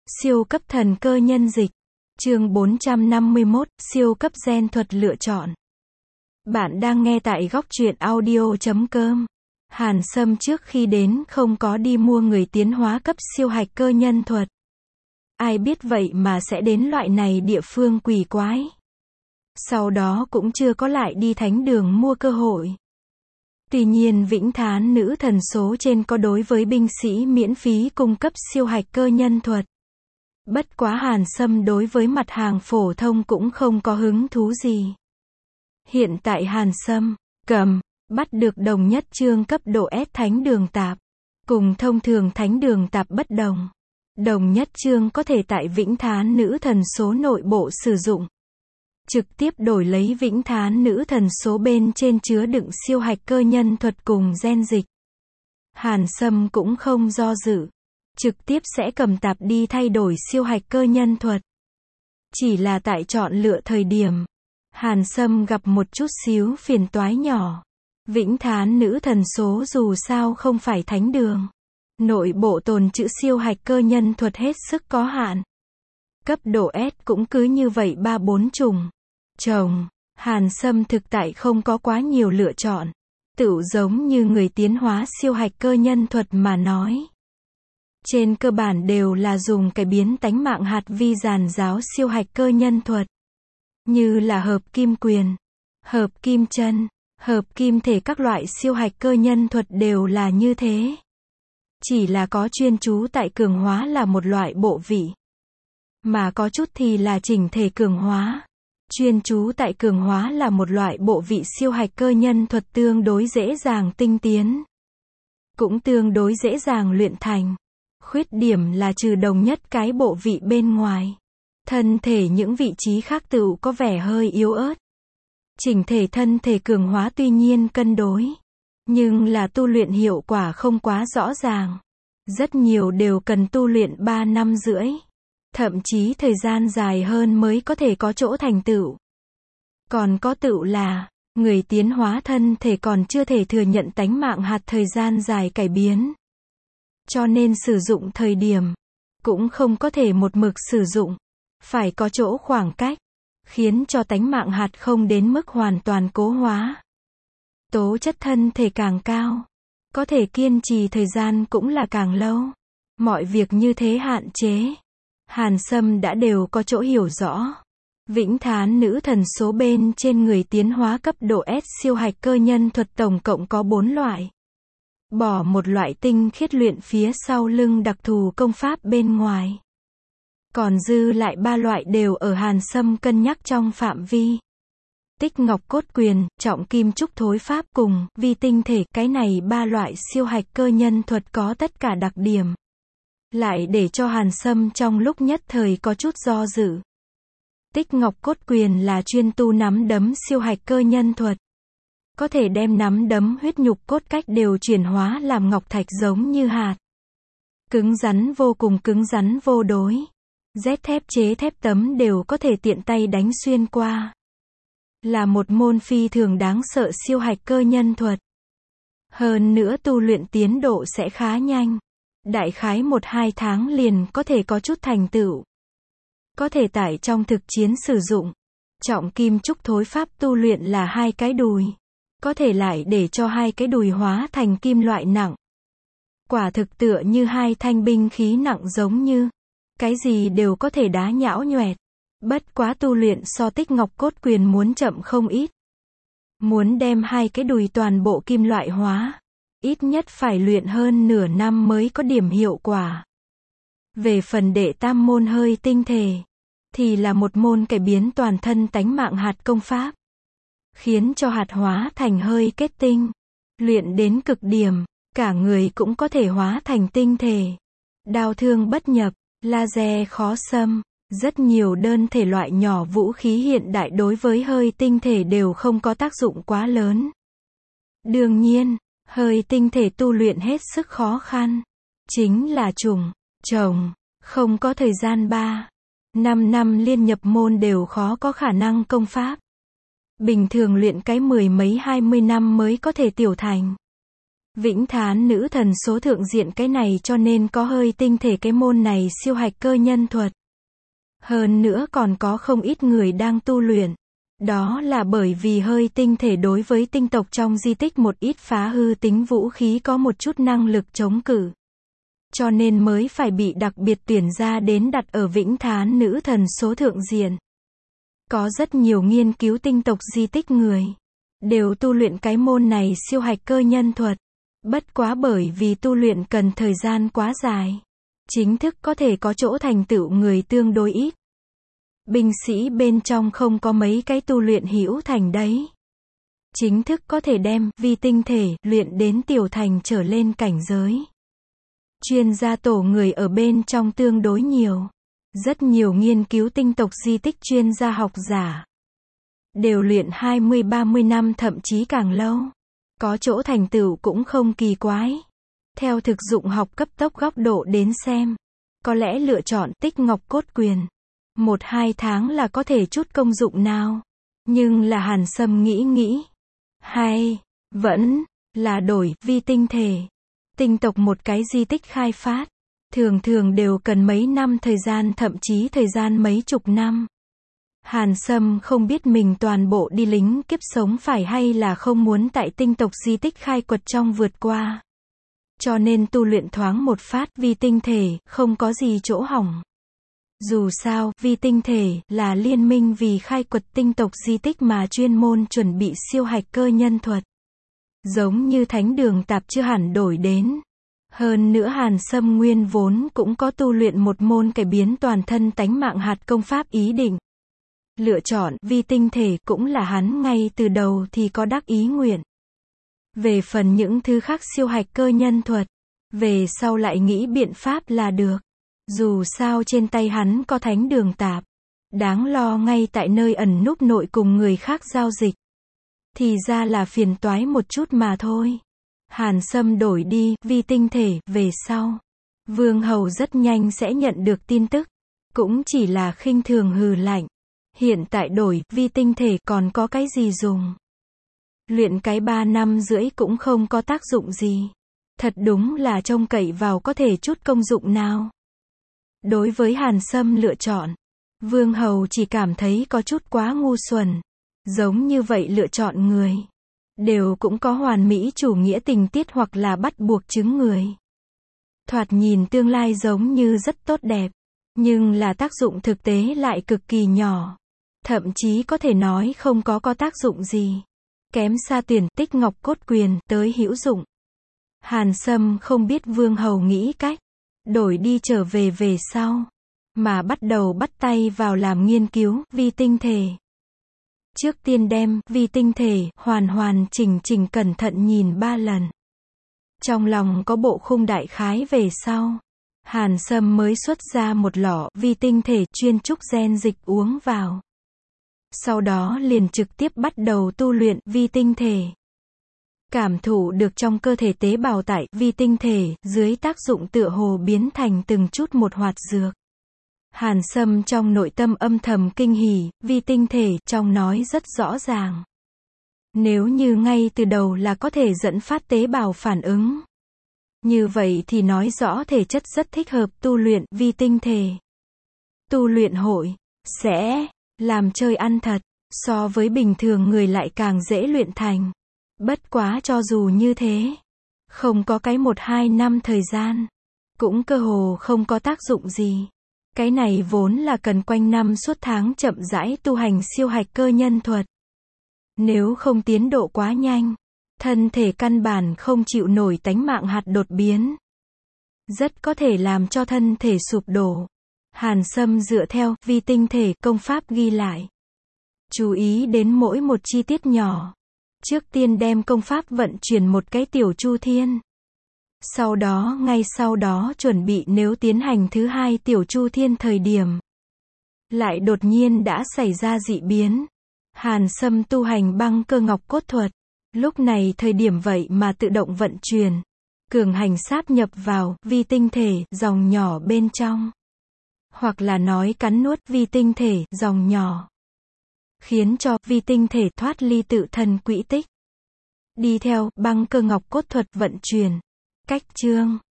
Siêu cấp thần cơ nhân dịch. Chương 451, siêu cấp gen thuật lựa chọn. Bạn đang nghe tại góc truyện audio.com. Hàn Sâm trước khi đến không có đi mua người tiến hóa cấp siêu hạch cơ nhân thuật. Ai biết vậy mà sẽ đến loại này địa phương quỷ quái. Sau đó cũng chưa có lại đi thánh đường mua cơ hội. Tuy nhiên Vĩnh Thán nữ thần số trên có đối với binh sĩ miễn phí cung cấp siêu hạch cơ nhân thuật. Bất quá Hàn Sâm đối với mặt hàng phổ thông cũng không có hứng thú gì. Hiện tại Hàn Sâm bắt được đồng nhất chương cấp độ S thánh đường tạp. Cùng thông thường thánh đường tạp bất đồng. Đồng nhất chương có thể tại Vĩnh Thán nữ thần số nội bộ sử dụng. Trực tiếp đổi lấy Vĩnh Thán nữ thần số bên trên chứa đựng siêu hạch cơ nhân thuật cùng gen dịch. Hàn Sâm cũng không do dự. Trực tiếp sẽ cầm tạp đi thay đổi siêu hạch cơ nhân thuật. Chỉ là tại chọn lựa thời điểm, Hàn Sâm gặp một chút xíu phiền toái nhỏ. Vĩnh Thán nữ thần số dù sao không phải thánh đường. Nội bộ tồn trữ siêu hạch cơ nhân thuật hết sức có hạn. Cấp độ S cũng cứ như vậy 3-4 chủng. Hàn Sâm thực tại không có quá nhiều lựa chọn. Tựu giống như người tiến hóa siêu hạch cơ nhân thuật mà nói. Trên cơ bản đều là dùng cải biến tánh mạng hạt vi giàn giáo siêu hạch cơ nhân thuật. Như là hợp kim quyền, hợp kim chân, hợp kim thể các loại siêu hạch cơ nhân thuật đều là như thế. Chỉ là có chuyên chú tại cường hóa là một loại bộ vị. Mà có chút thì là chỉnh thể cường hóa. Chuyên chú tại cường hóa là một loại bộ vị siêu hạch cơ nhân thuật tương đối dễ dàng tinh tiến. Cũng tương đối dễ dàng luyện thành. Khuyết điểm là trừ đồng nhất cái bộ vị bên ngoài. Thân thể những vị trí khác tựu có vẻ hơi yếu ớt. Chỉnh thể thân thể cường hóa tuy nhiên cân đối. Nhưng là tu luyện hiệu quả không quá rõ ràng. Rất nhiều đều cần tu luyện 3 năm rưỡi. Thậm chí thời gian dài hơn mới có thể có chỗ thành tựu. Còn có tựu là, người tiến hóa thân thể còn chưa thể thừa nhận tánh mạng hạt thời gian dài cải biến. Cho nên sử dụng thời điểm, cũng không có thể một mực sử dụng. Phải có chỗ khoảng cách, khiến cho tánh mạng hạt không đến mức hoàn toàn cố hóa. Tố chất thân thể càng cao, có thể kiên trì thời gian cũng là càng lâu. Mọi việc như thế hạn chế. Hàn Sâm đã đều có chỗ hiểu rõ. Vĩnh Thán nữ thần số bên trên người tiến hóa cấp độ S siêu hạch cơ nhân thuật tổng cộng có 4 loại. Bỏ một loại tinh khiết luyện phía sau lưng đặc thù công pháp bên ngoài. Còn dư lại 3 loại đều ở Hàn Sâm cân nhắc trong phạm vi. Tích ngọc cốt quyền, trọng kim trúc thối pháp cùng vi tinh thể, cái này 3 loại siêu hạch cơ nhân thuật có tất cả đặc điểm. Lại để cho Hàn Sâm trong lúc nhất thời có chút do dự. Tích ngọc cốt quyền là chuyên tu nắm đấm siêu hạch cơ nhân thuật. Có thể đem nắm đấm huyết nhục cốt cách đều chuyển hóa làm ngọc thạch giống như hạt. Cứng rắn vô cùng cứng rắn vô đối. Rét thép chế thép tấm đều có thể tiện tay đánh xuyên qua. Là một môn phi thường đáng sợ siêu hạch cơ nhân thuật. Hơn nữa tu luyện tiến độ sẽ khá nhanh. Đại khái 1-2 tháng liền có thể có chút thành tựu. Có thể tại trong thực chiến sử dụng. Trọng kim trúc thối pháp tu luyện là 2 cái đùi. Có thể lại để cho 2 cái đùi hóa thành kim loại nặng. Quả thực tựa như 2 thanh binh khí nặng giống như. Cái gì đều có thể đá nhão nhoẹt. Bất quá tu luyện so tích ngọc cốt quyền muốn chậm không ít. Muốn đem 2 cái đùi toàn bộ kim loại hóa. Ít nhất phải luyện hơn nửa năm mới có điểm hiệu quả. Về phần đệ tam môn hơi tinh thể, thì là một môn cải biến toàn thân tánh mạng hạt công pháp. Khiến cho hạt hóa thành hơi kết tinh. Luyện đến cực điểm, cả người cũng có thể hóa thành tinh thể. Đao thương bất nhập, laser khó xâm. Rất nhiều đơn thể loại nhỏ vũ khí hiện đại đối với hơi tinh thể đều không có tác dụng quá lớn. Đương nhiên, hơi tinh thể tu luyện hết sức khó khăn. Chính là trồng, không có thời gian 3-5 năm liên nhập môn đều khó có khả năng công pháp. Bình thường luyện cái 10 mấy 20 năm mới có thể tiểu thành. Vĩnh Thán nữ thần số thượng diện cái này cho nên có hơi tinh thể cái môn này siêu hạch cơ nhân thuật. Hơn nữa còn có không ít người đang tu luyện. Đó là bởi vì hơi tinh thể đối với tinh tộc trong di tích một ít phá hư tính vũ khí có một chút năng lực chống cự. Cho nên mới phải bị đặc biệt tuyển ra đến đặt ở Vĩnh Thán nữ thần số thượng diện. Có rất nhiều nghiên cứu tinh tộc di tích người. Đều tu luyện cái môn này siêu hạch cơ nhân thuật. Bất quá bởi vì tu luyện cần thời gian quá dài. Chính thức có thể có chỗ thành tựu người tương đối ít. Binh sĩ bên trong không có mấy cái tu luyện hữu thành đấy. Chính thức có thể đem vi tinh thể luyện đến tiểu thành trở lên cảnh giới. Chuyên gia tổ người ở bên trong tương đối nhiều. Rất nhiều nghiên cứu tinh tộc di tích chuyên gia học giả. Đều luyện 20-30 năm thậm chí càng lâu. Có chỗ thành tựu cũng không kỳ quái. Theo thực dụng học cấp tốc góc độ đến xem. Có lẽ lựa chọn tích ngọc cốt quyền. 1-2 tháng là có thể chút công dụng nào. Nhưng là Hàn Sâm nghĩ. Hay, vẫn, là đổi vi tinh thể. Tinh tộc một cái di tích khai phát. Thường đều cần mấy năm thời gian thậm chí thời gian mấy chục năm. Hàn Sâm không biết mình toàn bộ đi lính kiếp sống phải hay là không muốn tại tinh tộc di tích khai quật trong vượt qua. Cho nên tu luyện thoáng một phát vi tinh thể, không có gì chỗ hỏng. Dù sao, vi tinh thể là liên minh vì khai quật tinh tộc di tích mà chuyên môn chuẩn bị siêu hạch cơ nhân thuật. Giống như thánh đường tạp chưa hẳn đổi đến. Hơn nữa Hàn Sâm nguyên vốn cũng có tu luyện một môn cải biến toàn thân tánh mạng hạt công pháp ý định. Lựa chọn vi tinh thể cũng là hắn ngay từ đầu thì có đắc ý nguyện. Về phần những thứ khác siêu hạch cơ nhân thuật, về sau lại nghĩ biện pháp là được. Dù sao trên tay hắn có thánh đường tạp. Đáng lo ngay tại nơi ẩn núp nội cùng người khác giao dịch. Thì ra là phiền toái một chút mà thôi. Hàn Sâm đổi đi vi tinh thể về sau. Vương Hầu rất nhanh sẽ nhận được tin tức. Cũng chỉ là khinh thường hừ lạnh. Hiện tại đổi vi tinh thể còn có cái gì dùng. Luyện cái 3 năm rưỡi cũng không có tác dụng gì. Thật đúng là trông cậy vào có thể chút công dụng nào. Đối với Hàn Sâm lựa chọn, Vương Hầu chỉ cảm thấy có chút quá ngu xuẩn. Giống như vậy lựa chọn người. Đều cũng có hoàn mỹ chủ nghĩa tình tiết hoặc là bắt buộc chứng người. Thoạt nhìn tương lai giống như rất tốt đẹp. Nhưng là tác dụng thực tế lại cực kỳ nhỏ. Thậm chí có thể nói không có tác dụng gì. Kém xa tuyển tích ngọc cốt quyền tới hữu dụng. Hàn Sâm không biết Vương Hầu nghĩ cách. Đổi đi trở về sau. Mà bắt đầu bắt tay vào làm nghiên cứu vi tinh thể. Trước tiên đem vi tinh thể hoàn chỉnh cẩn thận nhìn 3 lần. Trong lòng có bộ khung đại khái về sau. Hàn Sâm mới xuất ra một lọ vi tinh thể chuyên trúc gen dịch uống vào. Sau đó liền trực tiếp bắt đầu tu luyện vi tinh thể. Cảm thụ được trong cơ thể tế bào tại vi tinh thể dưới tác dụng tựa hồ biến thành từng chút một hoạt dược. Hàn Sâm trong nội tâm âm thầm kinh hỉ, vi tinh thể trong nói rất rõ ràng. Nếu như ngay từ đầu là có thể dẫn phát tế bào phản ứng. Như vậy thì nói rõ thể chất rất thích hợp tu luyện vi tinh thể. Tu luyện hội, sẽ làm chơi ăn thật, so với bình thường người lại càng dễ luyện thành. Bất quá cho dù như thế, không có cái 1-2 năm thời gian, cũng cơ hồ không có tác dụng gì. Cái này vốn là cần quanh năm suốt tháng chậm rãi tu hành siêu hạch cơ nhân thuật. Nếu không tiến độ quá nhanh, thân thể căn bản không chịu nổi tánh mạng hạt đột biến. Rất có thể làm cho thân thể sụp đổ. Hàn Sâm dựa theo vi tinh thể công pháp ghi lại. Chú ý đến mỗi một chi tiết nhỏ. Trước tiên đem công pháp vận chuyển một cái tiểu chu thiên. Ngay sau đó chuẩn bị nếu tiến hành thứ 2 tiểu chu thiên thời điểm. Lại đột nhiên đã xảy ra dị biến. Hàn Sâm tu hành băng cơ ngọc cốt thuật. Lúc này thời điểm vậy mà tự động vận chuyển. Cường hành sáp nhập vào vi tinh thể dòng nhỏ bên trong. Hoặc là nói cắn nuốt vi tinh thể dòng nhỏ. Khiến cho vi tinh thể thoát ly tự thân quỹ tích. Đi theo, băng cơ ngọc cốt thuật vận chuyển. Cách chương